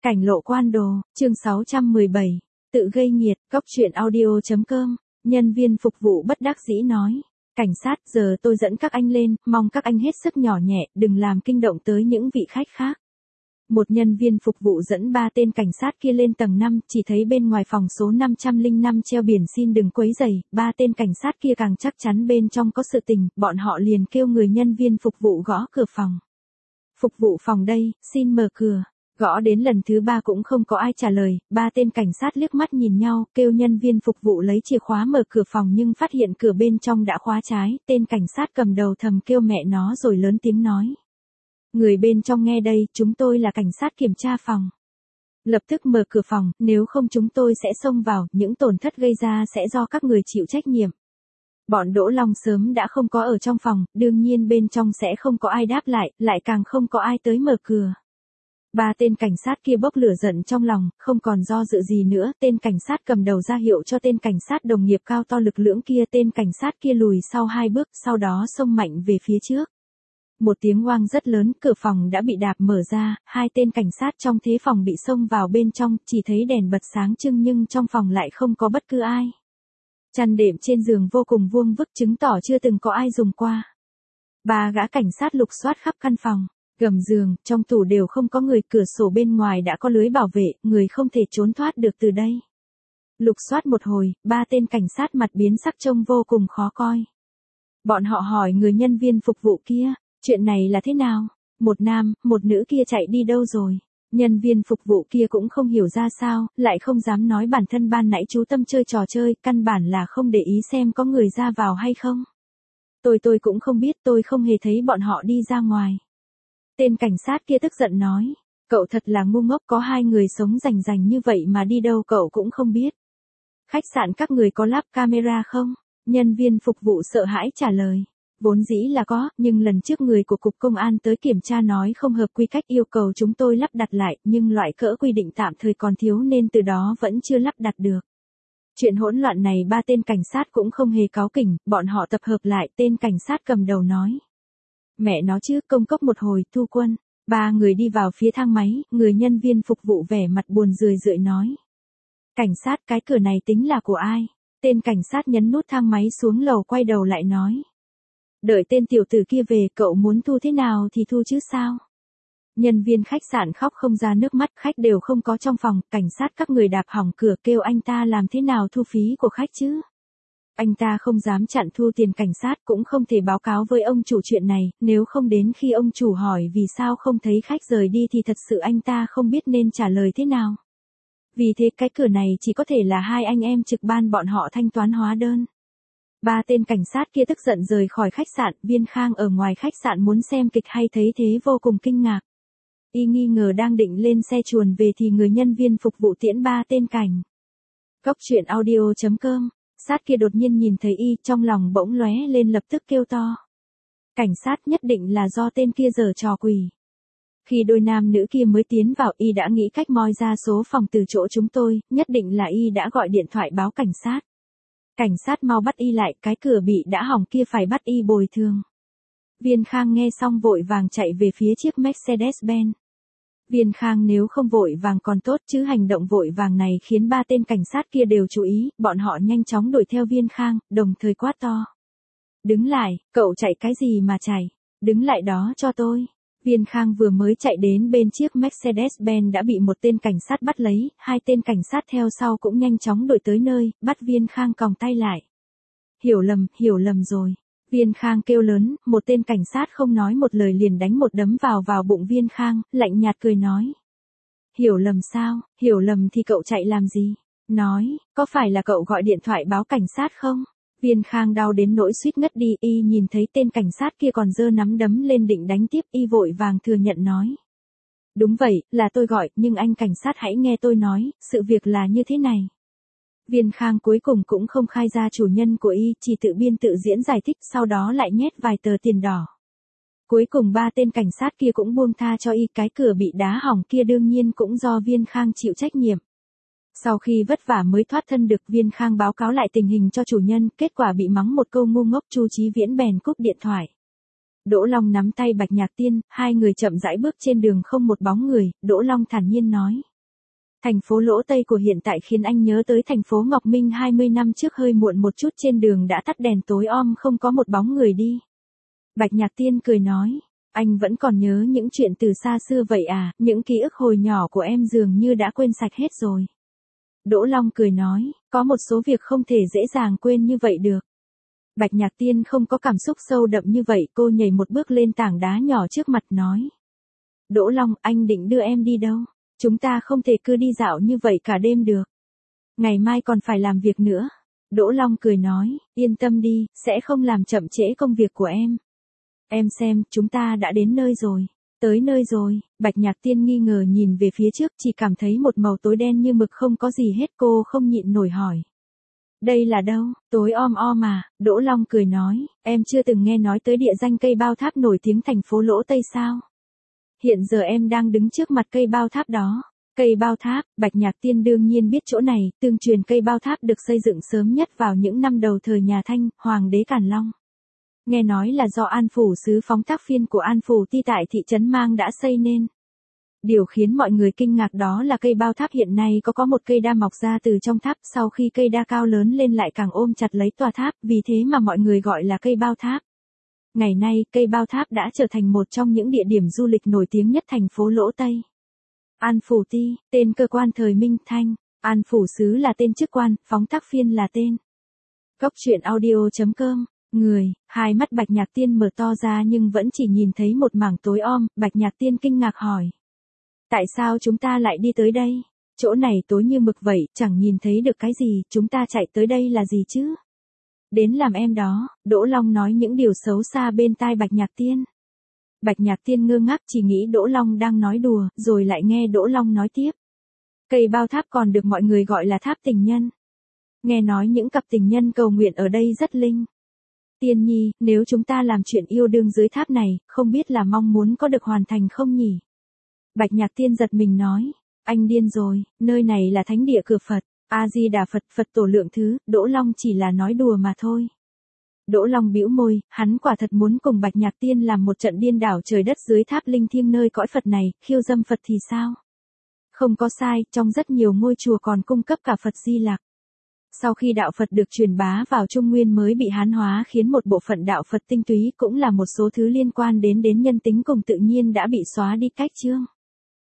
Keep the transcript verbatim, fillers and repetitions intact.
Cảnh lộ quan đồ, chương sáu trăm mười bảy, tự gây nghiệt, cóc truyện audio chấm com, nhân viên phục vụ bất đắc dĩ nói. Cảnh sát, giờ tôi dẫn các anh lên, mong các anh hết sức nhỏ nhẹ, đừng làm kinh động tới những vị khách khác. Một nhân viên phục vụ dẫn ba tên cảnh sát kia lên tầng năm, chỉ thấy bên ngoài phòng số năm trăm lẻ năm treo biển xin đừng quấy rầy, ba tên cảnh sát kia càng chắc chắn bên trong có sự tình, bọn họ liền kêu người nhân viên phục vụ gõ cửa phòng. Phục vụ phòng đây, xin mở cửa. Gõ đến lần thứ ba cũng không có ai trả lời, ba tên cảnh sát liếc mắt nhìn nhau, kêu nhân viên phục vụ lấy chìa khóa mở cửa phòng nhưng phát hiện cửa bên trong đã khóa trái, tên cảnh sát cầm đầu thầm kêu mẹ nó rồi lớn tiếng nói. Người bên trong nghe đây, chúng tôi là cảnh sát kiểm tra phòng. Lập tức mở cửa phòng, nếu không chúng tôi sẽ xông vào, những tổn thất gây ra sẽ do các người chịu trách nhiệm. Bọn Đỗ Long sớm đã không có ở trong phòng, đương nhiên bên trong sẽ không có ai đáp lại, lại càng không có ai tới mở cửa. Ba tên cảnh sát kia bốc lửa giận trong lòng, không còn do dự gì nữa, tên cảnh sát cầm đầu ra hiệu cho tên cảnh sát đồng nghiệp cao to lực lưỡng kia, tên cảnh sát kia lùi sau hai bước, sau đó xông mạnh về phía trước. Một tiếng oang rất lớn, cửa phòng đã bị đạp mở ra, hai tên cảnh sát trong thế phòng bị xông vào bên trong, chỉ thấy đèn bật sáng trưng nhưng trong phòng lại không có bất cứ ai. Chăn đệm trên giường vô cùng vuông vức chứng tỏ chưa từng có ai dùng qua. Ba gã cảnh sát lục soát khắp căn phòng. Gầm giường, trong tủ đều không có người, cửa sổ bên ngoài đã có lưới bảo vệ, người không thể trốn thoát được từ đây. Lục soát một hồi, ba tên cảnh sát mặt biến sắc trông vô cùng khó coi. Bọn họ hỏi người nhân viên phục vụ kia, chuyện này là thế nào? Một nam, một nữ kia chạy đi đâu rồi? Nhân viên phục vụ kia cũng không hiểu ra sao, lại không dám nói bản thân ban nãy chú tâm chơi trò chơi, căn bản là không để ý xem có người ra vào hay không. Tôi tôi cũng không biết, tôi không hề thấy bọn họ đi ra ngoài. Tên cảnh sát kia tức giận nói, cậu thật là ngu ngốc, có hai người sống rành rành như vậy mà đi đâu cậu cũng không biết. Khách sạn các người có lắp camera không? Nhân viên phục vụ sợ hãi trả lời, vốn dĩ là có, nhưng lần trước người của cục công an tới kiểm tra nói không hợp quy cách yêu cầu chúng tôi lắp đặt lại, nhưng loại cỡ quy định tạm thời còn thiếu nên từ đó vẫn chưa lắp đặt được. Chuyện hỗn loạn này ba tên cảnh sát cũng không hề cáu kỉnh, bọn họ tập hợp lại, tên cảnh sát cầm đầu nói. Mẹ nó chứ, công cốc một hồi, thu quân. Ba người đi vào phía thang máy, người nhân viên phục vụ vẻ mặt buồn rười rượi nói. Cảnh sát, cái cửa này tính là của ai? Tên cảnh sát nhấn nút thang máy xuống lầu quay đầu lại nói. Đợi tên tiểu tử kia về, cậu muốn thu thế nào thì thu chứ sao? Nhân viên khách sạn khóc không ra nước mắt, khách đều không có trong phòng, cảnh sát các người đạp hỏng cửa kêu anh ta làm thế nào thu phí của khách chứ? Anh ta không dám chặn thu tiền cảnh sát, cũng không thể báo cáo với ông chủ chuyện này, nếu không đến khi ông chủ hỏi vì sao không thấy khách rời đi thì thật sự anh ta không biết nên trả lời thế nào. Vì thế cái cửa này chỉ có thể là hai anh em trực ban bọn họ thanh toán hóa đơn. Ba tên cảnh sát kia tức giận rời khỏi khách sạn, Viên Khang ở ngoài khách sạn muốn xem kịch hay thấy thế vô cùng kinh ngạc. Y nghi ngờ đang định lên xe chuồn về thì người nhân viên phục vụ tiễn ba tên cảnh. Cóc truyện audio chấm com. Sát kia đột nhiên nhìn thấy y, trong lòng bỗng lóe lên lập tức kêu to. Cảnh sát nhất định là do tên kia giở trò quỷ. Khi đôi nam nữ kia mới tiến vào y đã nghĩ cách moi ra số phòng từ chỗ chúng tôi, nhất định là y đã gọi điện thoại báo cảnh sát. Cảnh sát mau bắt y lại, cái cửa bị đã hỏng kia phải bắt y bồi thường. Viên Khang nghe xong vội vàng chạy về phía chiếc Mercedes-Benz. Viên Khang nếu không vội vàng còn tốt chứ hành động vội vàng này khiến ba tên cảnh sát kia đều chú ý, bọn họ nhanh chóng đuổi theo Viên Khang, đồng thời quát to. Đứng lại, cậu chạy cái gì mà chạy, đứng lại đó cho tôi. Viên Khang vừa mới chạy đến bên chiếc Mercedes-Benz đã bị một tên cảnh sát bắt lấy, hai tên cảnh sát theo sau cũng nhanh chóng đuổi tới nơi, bắt Viên Khang còng tay lại. Hiểu lầm, hiểu lầm rồi. Viên Khang kêu lớn, một tên cảnh sát không nói một lời liền đánh một đấm vào vào bụng Viên Khang, lạnh nhạt cười nói. Hiểu lầm sao, hiểu lầm thì cậu chạy làm gì? Nói, có phải là cậu gọi điện thoại báo cảnh sát không? Viên Khang đau đến nỗi suýt ngất đi, y nhìn thấy tên cảnh sát kia còn giơ nắm đấm lên định đánh tiếp, y vội vàng thừa nhận nói. Đúng vậy, là tôi gọi, nhưng anh cảnh sát hãy nghe tôi nói, sự việc là như thế này. Viên Khang cuối cùng cũng không khai ra chủ nhân của y, chỉ tự biên tự diễn giải thích, sau đó lại nhét vài tờ tiền đỏ. Cuối cùng ba tên cảnh sát kia cũng buông tha cho y, cái cửa bị đá hỏng kia đương nhiên cũng do Viên Khang chịu trách nhiệm. Sau khi vất vả mới thoát thân được, Viên Khang báo cáo lại tình hình cho chủ nhân, kết quả bị mắng một câu ngu ngốc, Chu Chí Viễn bèn cúp điện thoại. Đỗ Long nắm tay Bạch Nhạc Tiên, hai người chậm rãi bước trên đường không một bóng người, Đỗ Long thản nhiên nói. Thành phố Lỗ Tây của hiện tại khiến anh nhớ tới thành phố Ngọc Minh hai mươi năm trước, hơi muộn một chút, trên đường đã tắt đèn tối om không có một bóng người đi. Bạch Nhạc Tiên cười nói, anh vẫn còn nhớ những chuyện từ xa xưa vậy à, những ký ức hồi nhỏ của em dường như đã quên sạch hết rồi. Đỗ Long cười nói, có một số việc không thể dễ dàng quên như vậy được. Bạch Nhạc Tiên không có cảm xúc sâu đậm như vậy, cô nhảy một bước lên tảng đá nhỏ trước mặt nói. Đỗ Long, anh định đưa em đi đâu? Chúng ta không thể cứ đi dạo như vậy cả đêm được. Ngày mai còn phải làm việc nữa. Đỗ Long cười nói, yên tâm đi, sẽ không làm chậm trễ công việc của em. Em xem, chúng ta đã đến nơi rồi. Tới nơi rồi, Bạch Nhạc Tiên nghi ngờ nhìn về phía trước, chỉ cảm thấy một màu tối đen như mực không có gì hết, cô không nhịn nổi hỏi. Đây là đâu? Tối om om à? Đỗ Long cười nói, em chưa từng nghe nói tới địa danh cây bao tháp nổi tiếng thành phố Lỗ Tây sao? Hiện giờ em đang đứng trước mặt cây bao tháp đó. Cây bao tháp, Bạch Nhạc Tiên đương nhiên biết chỗ này, tương truyền cây bao tháp được xây dựng sớm nhất vào những năm đầu thời nhà Thanh, Hoàng đế Càn Long. Nghe nói là do An Phủ sứ phóng thác phiên của An Phủ Ti tại thị trấn Mang đã xây nên. Điều khiến mọi người kinh ngạc đó là cây bao tháp hiện nay có có một cây đa mọc ra từ trong tháp, sau khi cây đa cao lớn lên lại càng ôm chặt lấy tòa tháp, vì thế mà mọi người gọi là cây bao tháp. Ngày nay, cây bao tháp đã trở thành một trong những địa điểm du lịch nổi tiếng nhất thành phố Lỗ Tây. An Phủ Ti, tên cơ quan thời Minh Thanh. An Phủ sứ là tên chức quan, phóng thác phiên là tên. Cốc truyện audio chấm com. Người, hai mắt Bạch Nhạc Tiên mở to ra nhưng vẫn chỉ nhìn thấy một mảng tối om, Bạch Nhạc Tiên kinh ngạc hỏi. Tại sao chúng ta lại đi tới đây? Chỗ này tối như mực vậy, chẳng nhìn thấy được cái gì, chúng ta chạy tới đây là gì chứ? Đến làm em đó, Đỗ Long nói những điều xấu xa bên tai Bạch Nhạc Tiên. Bạch Nhạc Tiên ngơ ngác chỉ nghĩ Đỗ Long đang nói đùa, rồi lại nghe Đỗ Long nói tiếp. Cây bao tháp còn được mọi người gọi là tháp tình nhân. Nghe nói những cặp tình nhân cầu nguyện ở đây rất linh. Tiên nhi, nếu chúng ta làm chuyện yêu đương dưới tháp này, không biết là mong muốn có được hoàn thành không nhỉ? Bạch Nhạc Tiên giật mình nói, anh điên rồi, nơi này là thánh địa cửa Phật, A-di-đà Phật, Phật tổ lượng thứ, Đỗ Long chỉ là nói đùa mà thôi. Đỗ Long bĩu môi, hắn quả thật muốn cùng Bạch Nhạc Tiên làm một trận điên đảo trời đất dưới tháp linh thiêng nơi cõi Phật này, khiêu dâm Phật thì sao? Không có sai, trong rất nhiều ngôi chùa còn cung cấp cả Phật Di Lặc. Sau khi đạo Phật được truyền bá vào Trung Nguyên mới bị hán hóa, khiến một bộ phận đạo Phật tinh túy cũng là một số thứ liên quan đến đến nhân tính cùng tự nhiên đã bị xóa đi cách chương.